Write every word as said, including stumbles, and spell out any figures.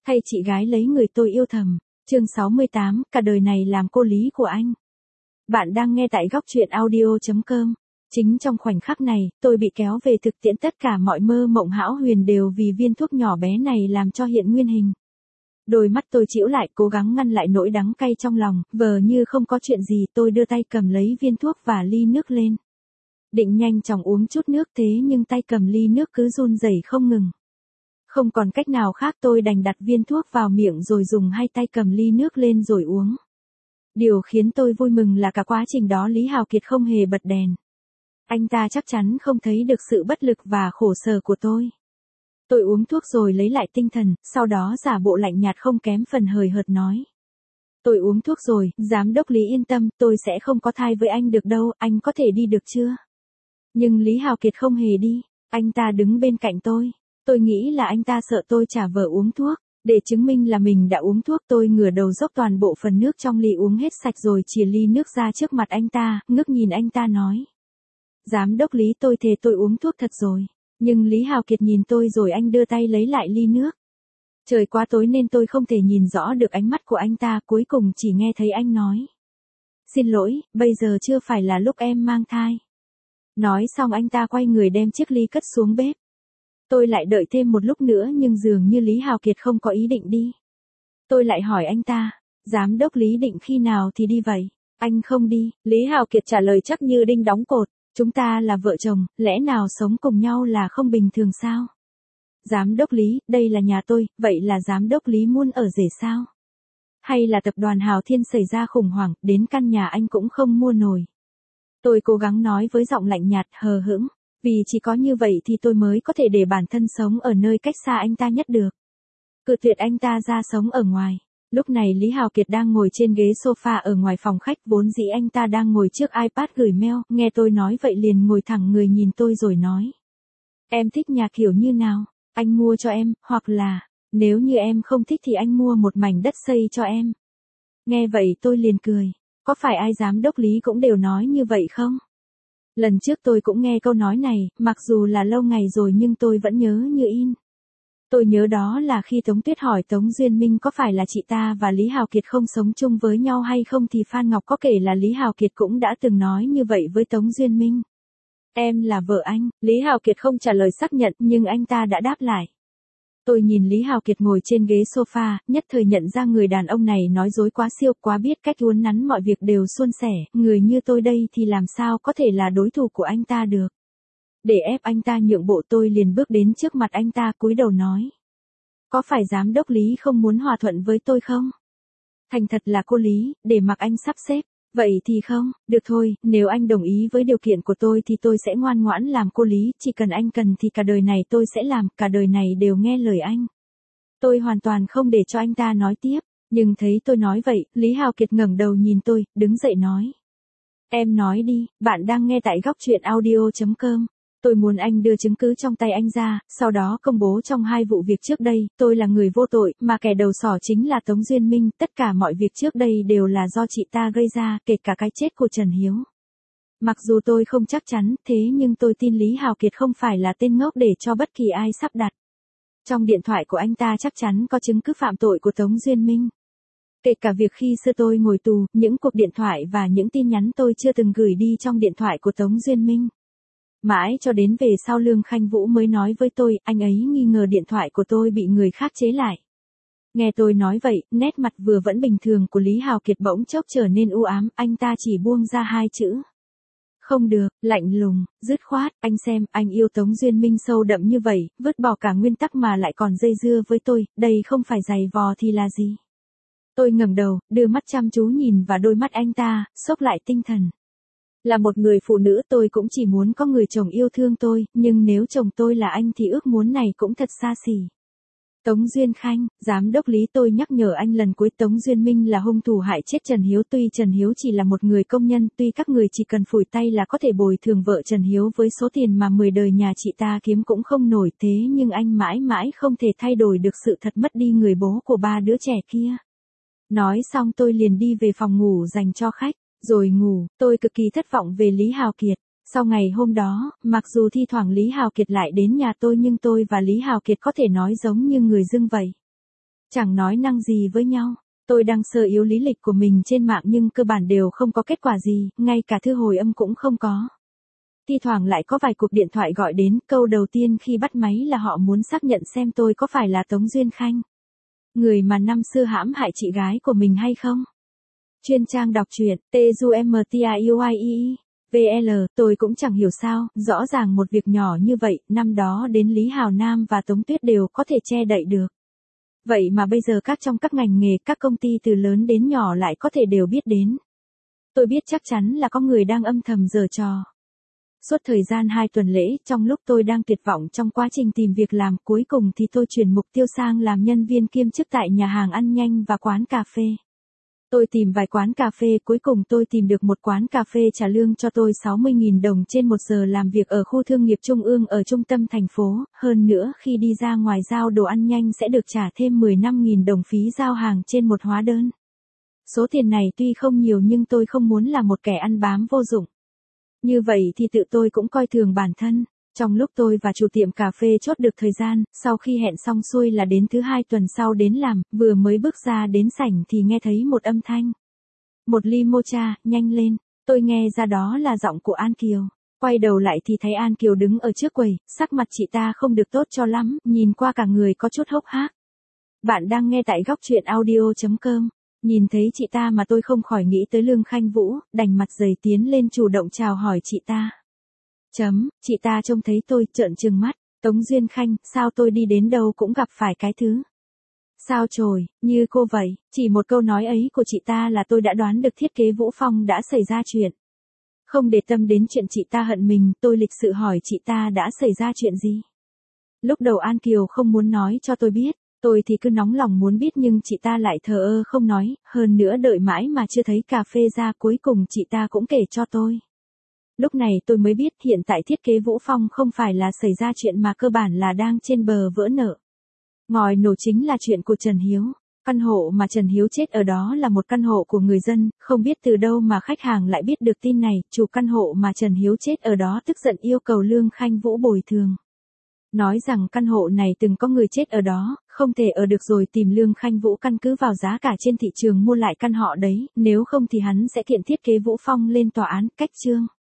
Thay chị gái lấy người tôi yêu thầm. Chương sáu mươi tám, cả đời này làm cô lý của anh. Bạn đang nghe tại góc truyện audio chấm com. Chính trong khoảnh khắc này, tôi bị kéo về thực tiễn, tất cả mọi mơ mộng hão huyền đều vì viên thuốc nhỏ bé này làm cho hiện nguyên hình. Đôi mắt tôi chĩu lại, cố gắng ngăn lại nỗi đắng cay trong lòng, vờ như không có chuyện gì. Tôi đưa tay cầm lấy viên thuốc và ly nước lên. Định nhanh chóng uống chút nước, thế nhưng tay cầm ly nước cứ run rẩy không ngừng. Không còn cách nào khác, tôi đành đặt viên thuốc vào miệng rồi dùng hai tay cầm ly nước lên rồi uống. Điều khiến tôi vui mừng là cả quá trình đó Lý Hào Kiệt không hề bật đèn. Anh ta chắc chắn không thấy được sự bất lực và khổ sở của tôi. Tôi uống thuốc rồi lấy lại tinh thần, sau đó giả bộ lạnh nhạt không kém phần hời hợt nói. Tôi uống thuốc rồi, giám đốc Lý yên tâm, tôi sẽ không có thai với anh được đâu, anh có thể đi được chưa? Nhưng Lý Hào Kiệt không hề đi, anh ta đứng bên cạnh tôi. Tôi nghĩ là anh ta sợ tôi trả vờ uống thuốc. Để chứng minh là mình đã uống thuốc, tôi ngửa đầu dốc toàn bộ phần nước trong ly uống hết sạch rồi chìa ly nước ra trước mặt anh ta, ngước nhìn anh ta nói. Giám đốc Lý, tôi thề tôi uống thuốc thật rồi. Nhưng Lý Hào Kiệt nhìn tôi rồi anh đưa tay lấy lại ly nước. Trời quá tối nên tôi không thể nhìn rõ được ánh mắt của anh ta, cuối cùng chỉ nghe thấy anh nói. Xin lỗi, bây giờ chưa phải là lúc em mang thai. Nói xong anh ta quay người đem chiếc ly cất xuống bếp. Tôi lại đợi thêm một lúc nữa nhưng dường như Lý Hào Kiệt không có ý định đi. Tôi lại hỏi anh ta, giám đốc Lý định khi nào thì đi vậy? Anh không đi, Lý Hào Kiệt trả lời chắc như đinh đóng cột, chúng ta là vợ chồng, lẽ nào sống cùng nhau là không bình thường sao? Giám đốc Lý, đây là nhà tôi, vậy là giám đốc Lý muốn ở rể sao? Hay là tập đoàn Hào Thiên xảy ra khủng hoảng, đến căn nhà anh cũng không mua nổi? Tôi cố gắng nói với giọng lạnh nhạt, hờ hững. Vì chỉ có như vậy thì tôi mới có thể để bản thân sống ở nơi cách xa anh ta nhất được. Cự tuyệt anh ta ra sống ở ngoài. Lúc này Lý Hào Kiệt đang ngồi trên ghế sofa ở ngoài phòng khách, vốn dĩ anh ta đang ngồi trước iPad gửi mail, nghe tôi nói vậy liền ngồi thẳng người nhìn tôi rồi nói. Em thích nhà kiểu như nào? Anh mua cho em, hoặc là, nếu như em không thích thì anh mua một mảnh đất xây cho em. Nghe vậy tôi liền cười. Có phải ai giám đốc Lý cũng đều nói như vậy không? Lần trước tôi cũng nghe câu nói này, mặc dù là lâu ngày rồi nhưng tôi vẫn nhớ như in. Tôi nhớ đó là khi Tống Tuyết hỏi Tống Duyên Minh có phải là chị ta và Lý Hào Kiệt không sống chung với nhau hay không thì Phan Ngọc có kể là Lý Hào Kiệt cũng đã từng nói như vậy với Tống Duyên Minh. Em là vợ anh, Lý Hào Kiệt không trả lời xác nhận nhưng anh ta đã đáp lại. Tôi nhìn Lý Hào Kiệt ngồi trên ghế sofa, nhất thời nhận ra người đàn ông này nói dối quá siêu, quá biết cách uốn nắn mọi việc đều suôn sẻ, người như tôi đây thì làm sao có thể là đối thủ của anh ta được. Để ép anh ta nhượng bộ tôi liền bước đến trước mặt anh ta cúi đầu nói. Có phải giám đốc Lý không muốn hòa thuận với tôi không? Thành thật là cô Lý, để mặc anh sắp xếp. Vậy thì không, được thôi, nếu anh đồng ý với điều kiện của tôi thì tôi sẽ ngoan ngoãn làm cô Lý, chỉ cần anh cần thì cả đời này tôi sẽ làm, cả đời này đều nghe lời anh. Tôi hoàn toàn không để cho anh ta nói tiếp, nhưng thấy tôi nói vậy, Lý Hào Kiệt ngẩng đầu nhìn tôi, đứng dậy nói. Em nói đi, bạn đang nghe tại góc truyện audio chấm com. Tôi muốn anh đưa chứng cứ trong tay anh ra, sau đó công bố trong hai vụ việc trước đây, tôi là người vô tội, mà kẻ đầu sỏ chính là Tống Duyên Minh, tất cả mọi việc trước đây đều là do chị ta gây ra, kể cả cái chết của Trần Hiếu. Mặc dù tôi không chắc chắn, thế nhưng tôi tin Lý Hào Kiệt không phải là tên ngốc để cho bất kỳ ai sắp đặt. Trong điện thoại của anh ta chắc chắn có chứng cứ phạm tội của Tống Duyên Minh. Kể cả việc khi xưa tôi ngồi tù, những cuộc điện thoại và những tin nhắn tôi chưa từng gửi đi trong điện thoại của Tống Duyên Minh. Mãi cho đến về sau Lương Khanh Vũ mới nói với tôi, anh ấy nghi ngờ điện thoại của tôi bị người khác chế lại. Nghe tôi nói vậy, nét mặt vừa vẫn bình thường của Lý Hào Kiệt bỗng chốc trở nên u ám, anh ta chỉ buông ra hai chữ. Không được, lạnh lùng, dứt khoát, anh xem, anh yêu Tống Duyên Minh sâu đậm như vậy, vứt bỏ cả nguyên tắc mà lại còn dây dưa với tôi, đây không phải giày vò thì là gì. Tôi ngẩng đầu, đưa mắt chăm chú nhìn vào đôi mắt anh ta, xốc lại tinh thần. Là một người phụ nữ tôi cũng chỉ muốn có người chồng yêu thương tôi, nhưng nếu chồng tôi là anh thì ước muốn này cũng thật xa xỉ. Tống Duyên Khanh, giám đốc Lý tôi nhắc nhở anh lần cuối Tống Duyên Minh là hung thủ hại chết Trần Hiếu, tuy Trần Hiếu chỉ là một người công nhân, tuy các người chỉ cần phủi tay là có thể bồi thường vợ Trần Hiếu với số tiền mà mười đời nhà chị ta kiếm cũng không nổi, thế nhưng anh mãi mãi không thể thay đổi được sự thật mất đi người bố của ba đứa trẻ kia. Nói xong tôi liền đi về phòng ngủ dành cho khách. Rồi ngủ, tôi cực kỳ thất vọng về Lý Hào Kiệt. Sau ngày hôm đó, mặc dù thi thoảng Lý Hào Kiệt lại đến nhà tôi nhưng tôi và Lý Hào Kiệt có thể nói giống như người dưng vậy. Chẳng nói năng gì với nhau. Tôi đăng sơ yếu lý lịch của mình trên mạng nhưng cơ bản đều không có kết quả gì, ngay cả thư hồi âm cũng không có. Thi thoảng lại có vài cuộc điện thoại gọi đến, câu đầu tiên khi bắt máy là họ muốn xác nhận xem tôi có phải là Tống Duyên Khanh, người mà năm xưa hãm hại chị gái của mình hay không. Chuyên trang đọc truyện, T U M T I U I E, V L, tôi cũng chẳng hiểu sao, rõ ràng một việc nhỏ như vậy, năm đó đến Lý Hào Nam và Tống Tuyết đều có thể che đậy được. Vậy mà bây giờ các trong các ngành nghề, các công ty từ lớn đến nhỏ lại có thể đều biết đến. Tôi biết chắc chắn là có người đang âm thầm giở trò. Suốt thời gian hai tuần lễ, trong lúc tôi đang tuyệt vọng trong quá trình tìm việc làm, cuối cùng thì tôi chuyển mục tiêu sang làm nhân viên kiêm chức tại nhà hàng ăn nhanh và quán cà phê. Tôi tìm vài quán cà phê, cuối cùng tôi tìm được một quán cà phê trả lương cho tôi sáu mươi nghìn đồng trên một giờ làm việc ở khu thương nghiệp Trung ương ở trung tâm thành phố, hơn nữa khi đi ra ngoài giao đồ ăn nhanh sẽ được trả thêm mười lăm nghìn đồng phí giao hàng trên một hóa đơn. Số tiền này tuy không nhiều nhưng tôi không muốn là một kẻ ăn bám vô dụng. Như vậy thì tự tôi cũng coi thường bản thân. Trong lúc tôi và chủ tiệm cà phê chốt được thời gian, sau khi hẹn xong xuôi là đến thứ hai tuần sau đến làm, vừa mới bước ra đến sảnh thì nghe thấy một âm thanh. Một ly mocha, nhanh lên. Tôi nghe ra đó là giọng của An Kiều. Quay đầu lại thì thấy An Kiều đứng ở trước quầy, sắc mặt chị ta không được tốt cho lắm, nhìn qua cả người có chút hốc hác. Bạn đang nghe tại góc truyện audio chấm com. Nhìn thấy chị ta mà tôi không khỏi nghĩ tới Lương Khanh Vũ, đành mặt dày tiến lên chủ động chào hỏi chị ta. Chấm, chị ta trông thấy tôi, trợn trừng mắt, Tống Duyên Khanh, sao tôi đi đến đâu cũng gặp phải cái thứ. Sao chồi, như cô vậy, chỉ một câu nói ấy của chị ta là tôi đã đoán được thiết kế Vũ Phong đã xảy ra chuyện. Không để tâm đến chuyện chị ta hận mình, tôi lịch sự hỏi chị ta đã xảy ra chuyện gì. Lúc đầu An Kiều không muốn nói cho tôi biết, tôi thì cứ nóng lòng muốn biết nhưng chị ta lại thờ ơ không nói, hơn nữa đợi mãi mà chưa thấy cà phê ra, cuối cùng chị ta cũng kể cho tôi. Lúc này tôi mới biết hiện tại thiết kế Vũ Phong không phải là xảy ra chuyện mà cơ bản là đang trên bờ vỡ nợ. Ngòi nổ chính là chuyện của Trần Hiếu. Căn hộ mà Trần Hiếu chết ở đó là một căn hộ của người dân, không biết từ đâu mà khách hàng lại biết được tin này, chủ căn hộ mà Trần Hiếu chết ở đó tức giận yêu cầu Lương Khanh Vũ bồi thường. Nói rằng căn hộ này từng có người chết ở đó, không thể ở được rồi tìm Lương Khanh Vũ căn cứ vào giá cả trên thị trường mua lại căn họ đấy, nếu không thì hắn sẽ kiện thiết kế Vũ Phong lên tòa án, cách chương.